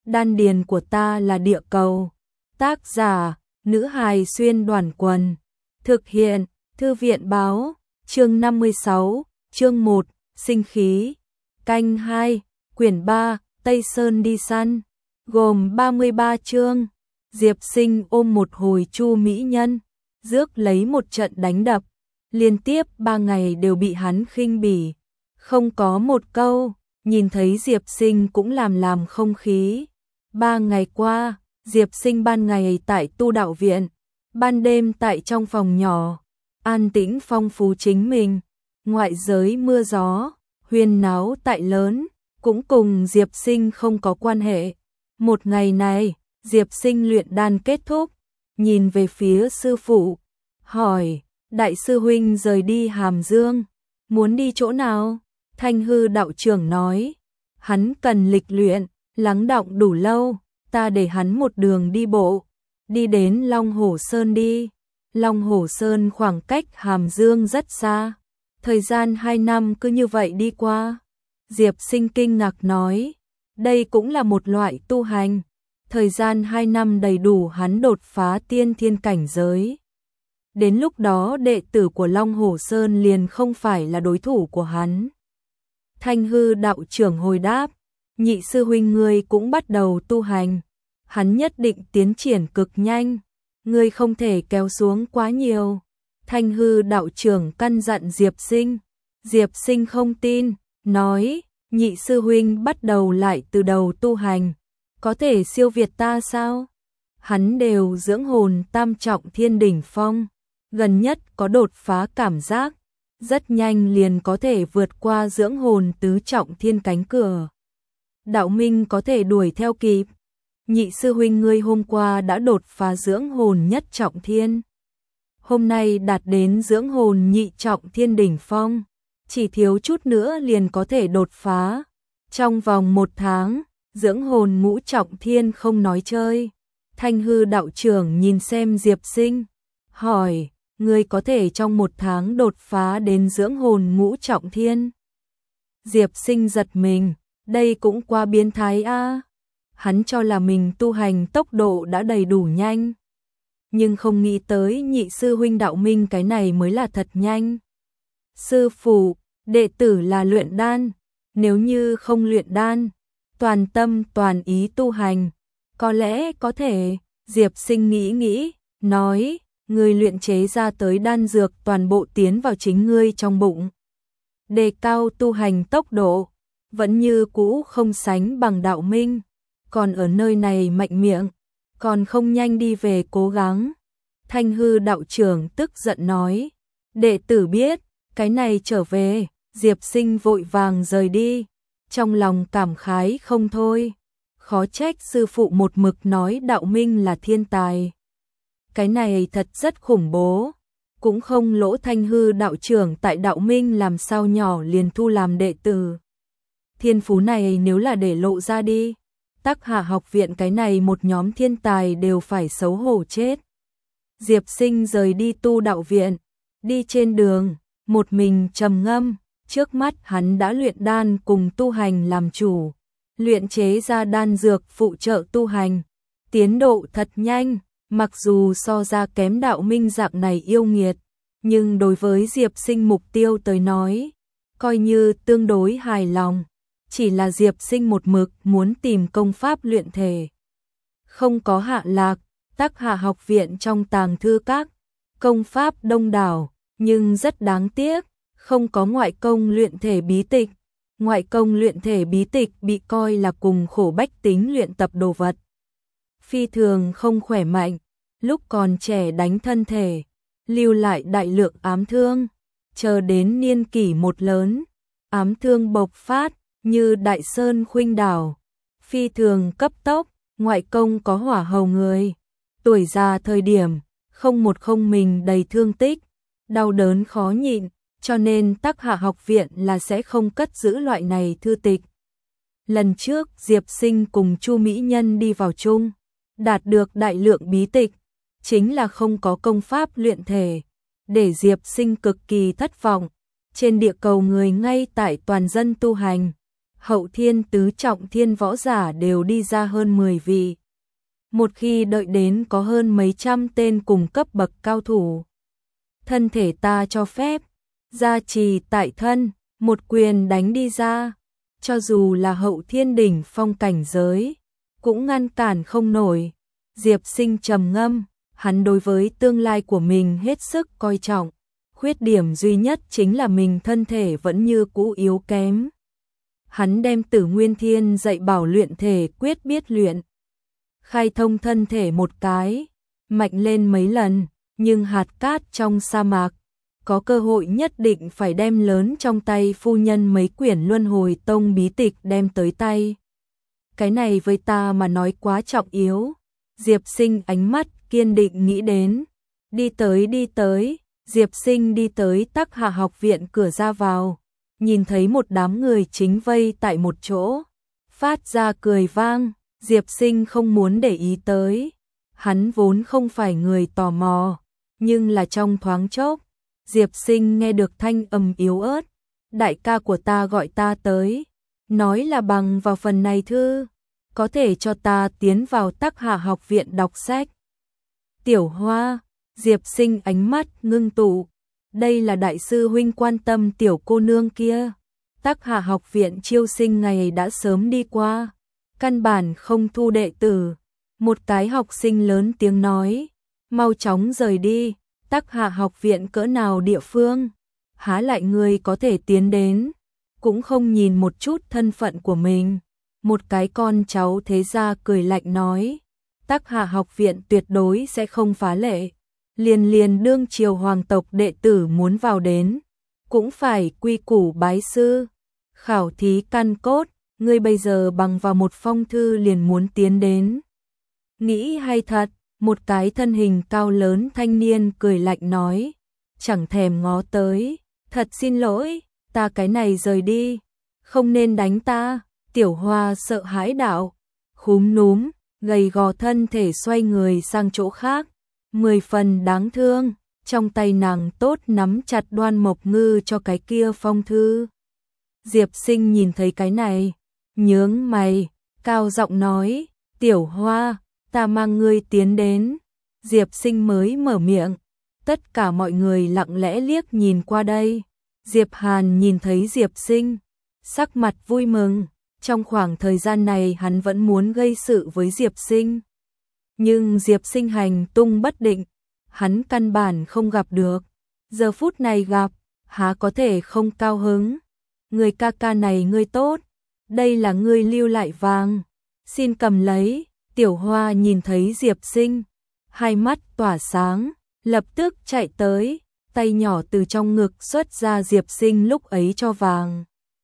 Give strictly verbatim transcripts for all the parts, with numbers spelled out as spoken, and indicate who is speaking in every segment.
Speaker 1: đan điền của ta là địa cầu. Tác giả, nữ hài xuyên đoàn quần. Thực hiện, thư viện báo, chương năm mươi sáu, chương một, sinh khí. Canh hai, quyển ba, Tây Sơn đi săn. Gồm ba mươi ba chương. Diệp Sinh ôm một hồi Chu mỹ nhân, rước lấy một trận đánh đập. Liên tiếp ba ngày đều bị hắn khinh bỉ. Không có một câu, nhìn thấy Diệp Sinh cũng làm làm không khí. Ba ngày qua, Diệp Sinh ban ngày tại tu đạo viện, ban đêm tại trong phòng nhỏ, an tĩnh phong phú chính mình. Ngoại giới mưa gió, huyên náo tại lớn, cũng cùng Diệp Sinh không có quan hệ. Một ngày này, Diệp Sinh luyện đan kết thúc, nhìn về phía sư phụ, hỏi, đại sư huynh rời đi Hàm Dương, muốn đi chỗ nào? Thanh hư đạo trưởng nói, hắn cần lịch luyện, lắng đọng đủ lâu, ta để hắn một đường đi bộ, đi đến Long Hổ Sơn đi. Long Hổ Sơn khoảng cách Hàm Dương rất xa, thời gian hai năm cứ như vậy đi qua. Diệp Sinh kinh ngạc nói, đây cũng là một loại tu hành, thời gian hai năm đầy đủ hắn đột phá tiên thiên cảnh giới. Đến lúc đó đệ tử của Long Hổ Sơn liền không phải là đối thủ của hắn. Thanh hư đạo trưởng hồi đáp, nhị sư huynh ngươi cũng bắt đầu tu hành, hắn nhất định tiến triển cực nhanh, ngươi không thể kéo xuống quá nhiều. Thanh hư đạo trưởng căn dặn Diệp Sinh. Diệp Sinh không tin, nói, nhị sư huynh bắt đầu lại từ đầu tu hành, có thể siêu việt ta sao? Hắn đều dưỡng hồn tam trọng thiên đỉnh phong, gần nhất có đột phá cảm giác, rất nhanh liền có thể vượt qua dưỡng hồn tứ trọng thiên cánh cửa. Đạo minh có thể đuổi theo kịp. Nhị sư huynh ngươi hôm qua đã đột phá dưỡng hồn nhất trọng thiên, hôm nay đạt đến dưỡng hồn nhị trọng thiên đỉnh phong, chỉ thiếu chút nữa liền có thể đột phá. Trong vòng một tháng, dưỡng hồn ngũ trọng thiên không nói chơi. Thanh hư đạo trưởng nhìn xem Diệp Sinh, hỏi, ngươi có thể trong một tháng đột phá đến dưỡng hồn ngũ trọng thiên? Diệp Sinh giật mình, đây cũng quá biến thái a. Hắn cho là mình tu hành tốc độ đã đầy đủ nhanh, nhưng không nghĩ tới nhị sư huynh đạo minh cái này mới là thật nhanh. Sư phụ, đệ tử là luyện đan, nếu như không luyện đan, toàn tâm toàn ý tu hành, có lẽ có thể. Diệp Sinh nghĩ nghĩ, nói, ngươi luyện chế ra tới đan dược toàn bộ tiến vào chính ngươi trong bụng, đề cao tu hành tốc độ, vẫn như cũ không sánh bằng đạo minh, còn ở nơi này mạnh miệng, còn không nhanh đi về cố gắng. Thanh hư đạo trưởng tức giận nói, đệ tử biết, cái này trở về. Diệp Sinh vội vàng rời đi, trong lòng cảm khái không thôi, khó trách sư phụ một mực nói đạo minh là thiên tài. Cái này thật rất khủng bố, cũng không lỗ thanh hư đạo trưởng tại đạo minh làm sao nhỏ liền thu làm đệ tử. Thiên phú này nếu là để lộ ra đi, Tắc Hạ học viện cái này một nhóm thiên tài đều phải xấu hổ chết. Diệp Sinh rời đi tu đạo viện, đi trên đường, một mình trầm ngâm, trước mắt hắn đã luyện đan cùng tu hành làm chủ, luyện chế ra đan dược phụ trợ tu hành, tiến độ thật nhanh, mặc dù so ra kém đạo minh dạng này yêu nghiệt, nhưng đối với Diệp Sinh mục tiêu tới nói, coi như tương đối hài lòng. Chỉ là Diệp Sinh một mực muốn tìm công pháp luyện thể, không có hạ lạc. Tắc Hạ học viện trong tàng thư các, công pháp đông đảo, nhưng rất đáng tiếc, không có ngoại công luyện thể bí tịch. Ngoại công luyện thể bí tịch bị coi là cùng khổ bách tính luyện tập đồ vật, phi thường không khỏe mạnh, lúc còn trẻ đánh thân thể, lưu lại đại lượng ám thương, chờ đến niên kỷ một lớn, ám thương bộc phát, như Đại Sơn khuynh đảo, phi thường cấp tốc. Ngoại công có hỏa hầu người, tuổi già thời điểm, không một không mình đầy thương tích, đau đớn khó nhịn, cho nên Tắc Hạ học viện là sẽ không cất giữ loại này thư tịch. Lần trước Diệp Sinh cùng Chu mỹ nhân đi vào chung, đạt được đại lượng bí tịch, chính là không có công pháp luyện thể, để Diệp Sinh cực kỳ thất vọng. Trên địa cầu người ngay tại toàn dân tu hành, hậu thiên tứ trọng thiên võ giả đều đi ra hơn mười vị. Một khi đợi đến có hơn mấy trăm tên cùng cấp bậc cao thủ. Thân thể ta cho phép, gia trì tại thân, một quyền đánh đi ra, cho dù là hậu thiên đỉnh phong cảnh giới, cũng ngăn cản không nổi. Diệp Sinh trầm ngâm, hắn đối với tương lai của mình hết sức coi trọng, khuyết điểm duy nhất chính là mình thân thể vẫn như cũ yếu kém. Hắn đem Tử Nguyên Thiên dạy bảo luyện thể quyết biết luyện, khai thông thân thể một cái, mạnh lên mấy lần, nhưng hạt cát trong sa mạc, có cơ hội nhất định phải đem lớn trong tay phu nhân mấy quyển Luân Hồi Tông bí tịch đem tới tay. Cái này với ta mà nói quá trọng yếu. Diệp Sinh ánh mắt kiên định nghĩ đến. Đi tới đi tới, Diệp Sinh đi tới Tắc Hạ học viện cửa ra vào, nhìn thấy một đám người chính vây tại một chỗ, phát ra cười vang. Diệp Sinh không muốn để ý tới, hắn vốn không phải người tò mò, nhưng là trong thoáng chốc, Diệp Sinh nghe được thanh âm yếu ớt, đại ca của ta gọi ta tới, nói là bằng vào phần này thư, có thể cho ta tiến vào Tắc Hạ học viện đọc sách. Tiểu Hoa, Diệp Sinh ánh mắt ngưng tụ, đây là đại sư huynh quan tâm tiểu cô nương kia. Tắc Hạ học viện chiêu sinh ngày đã sớm đi qua, căn bản không thu đệ tử. Một cái học sinh lớn tiếng nói, mau chóng rời đi, Tắc Hạ học viện cỡ nào địa phương, há lại người có thể tiến đến, cũng không nhìn một chút thân phận của mình. Một cái con cháu thế gia cười lạnh nói, Tắc Hạ học viện tuyệt đối sẽ không phá lệ, liền liền đương triều hoàng tộc đệ tử muốn vào đến, cũng phải quy củ bái sư, khảo thí căn cốt, ngươi bây giờ bằng vào một phong thư liền muốn tiến đến. Nghĩ hay thật, một cái thân hình cao lớn thanh niên cười lạnh nói, chẳng thèm ngó tới, thật xin lỗi, ta cái này rời đi, không nên đánh ta. Tiểu Hoa sợ hãi đạo, khúm núm, gầy gò thân thể xoay người sang chỗ khác, mười phần đáng thương, trong tay nàng tốt nắm chặt Đoan Mộc Ngư cho cái kia phong thư. Diệp Sinh nhìn thấy cái này, nhướng mày, cao giọng nói, Tiểu Hoa, ta mang ngươi tiến đến. Diệp Sinh mới mở miệng, tất cả mọi người lặng lẽ liếc nhìn qua đây. Diệp Hàn nhìn thấy Diệp Sinh, sắc mặt vui mừng. Trong khoảng thời gian này hắn vẫn muốn gây sự với Diệp Sinh. Nhưng Diệp Sinh hành tung bất định, hắn căn bản không gặp được. Giờ phút này gặp, há có thể không cao hứng. Người ca ca này ngươi tốt, đây là ngươi lưu lại vàng, xin cầm lấy. Tiểu Hoa nhìn thấy Diệp Sinh, hai mắt tỏa sáng, lập tức chạy tới, tay nhỏ từ trong ngực xuất ra Diệp Sinh lúc ấy cho vàng.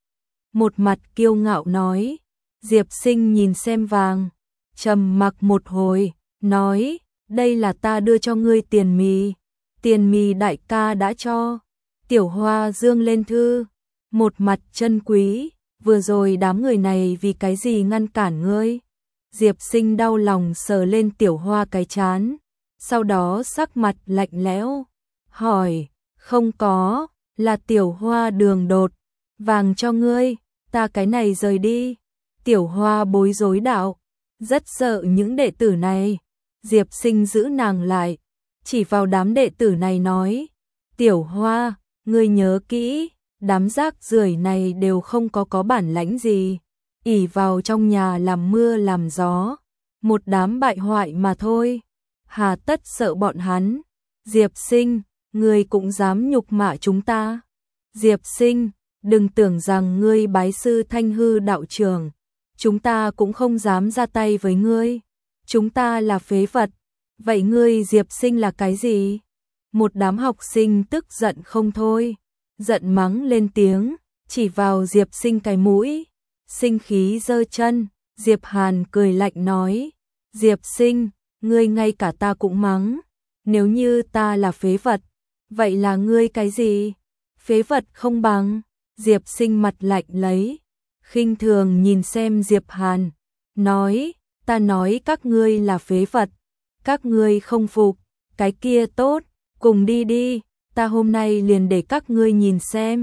Speaker 1: Một mặt kiêu ngạo nói, Diệp Sinh nhìn xem vàng, trầm mặc một hồi, nói, đây là ta đưa cho ngươi tiền mì, tiền mì đại ca đã cho. Tiểu Hoa dương lên thư, một mặt chân quý, vừa rồi đám người này vì cái gì ngăn cản ngươi? Diệp Sinh đau lòng sờ lên Tiểu Hoa cái trán, sau đó sắc mặt lạnh lẽo, hỏi, không có, là Tiểu Hoa đường đột, vàng cho ngươi, ta cái này rời đi. Tiểu Hoa bối rối đạo, rất sợ những đệ tử này. Diệp Sinh giữ nàng lại, chỉ vào đám đệ tử này nói, Tiểu Hoa, ngươi nhớ kỹ, đám rác rưởi này đều không có có bản lãnh gì, ỷ vào trong nhà làm mưa làm gió, một đám bại hoại mà thôi, hà tất sợ bọn hắn. Diệp Sinh, ngươi cũng dám nhục mạ chúng ta. Diệp Sinh, đừng tưởng rằng ngươi bái sư Thanh Hư đạo trưởng, chúng ta cũng không dám ra tay với ngươi, chúng ta là phế vật. Vậy ngươi Diệp Sinh là cái gì? Một đám học sinh tức giận không thôi, giận mắng lên tiếng, chỉ vào Diệp Sinh cái mũi, sinh khí giơ chân. Diệp Hàn cười lạnh nói, Diệp Sinh, ngươi ngay cả ta cũng mắng, nếu như ta là phế vật, vậy là ngươi cái gì? Phế vật không bằng. Diệp Sinh mặt lạnh lấy, khinh thường nhìn xem Diệp Hàn, nói, ta nói các ngươi là phế vật, các ngươi không phục, cái kia tốt, cùng đi đi, ta hôm nay liền để các ngươi nhìn xem,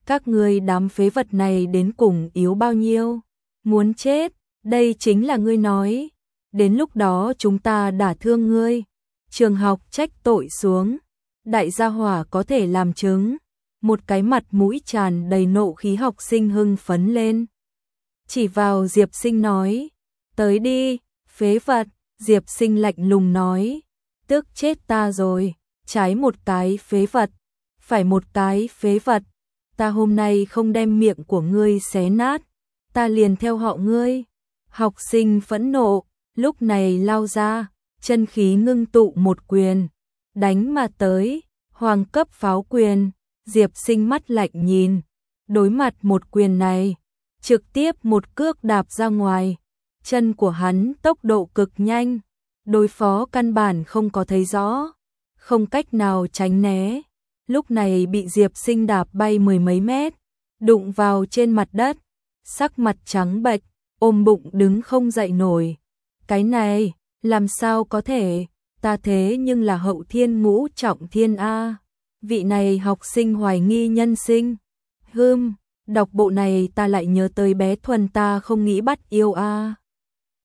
Speaker 1: các ngươi đám phế vật này đến cùng yếu bao nhiêu? Muốn chết, đây chính là ngươi nói. Đến lúc đó chúng ta đả thương ngươi. Trường học trách tội xuống. Đại gia hỏa có thể làm chứng. Một cái mặt mũi tràn đầy nộ khí học sinh hưng phấn lên. Chỉ vào Diệp Sinh nói. Tới đi, phế vật. Diệp Sinh lạnh lùng nói. Tức chết ta rồi. Trái một cái phế vật. Phải một cái phế vật. Ta hôm nay không đem miệng của ngươi xé nát. Ta liền theo họ ngươi. Học sinh phẫn nộ. Lúc này lao ra. Chân khí ngưng tụ một quyền. Đánh mà tới. Hoàng cấp pháo quyền. Diệp Sinh mắt lạnh nhìn. Đối mặt một quyền này. Trực tiếp một cước đạp ra ngoài. Chân của hắn tốc độ cực nhanh. Đối phó căn bản không có thấy rõ. Không cách nào tránh né. Lúc này bị Diệp Sinh đạp bay mười mấy mét. Đụng vào trên mặt đất. Sắc mặt trắng bệch. Ôm bụng đứng không dậy nổi. Cái này, làm sao có thể? Ta thế nhưng là hậu thiên ngũ trọng thiên A. Vị này học sinh hoài nghi nhân sinh. Hưm, đọc bộ này ta lại nhớ tới bé Thuần ta không nghĩ bắt yêu A.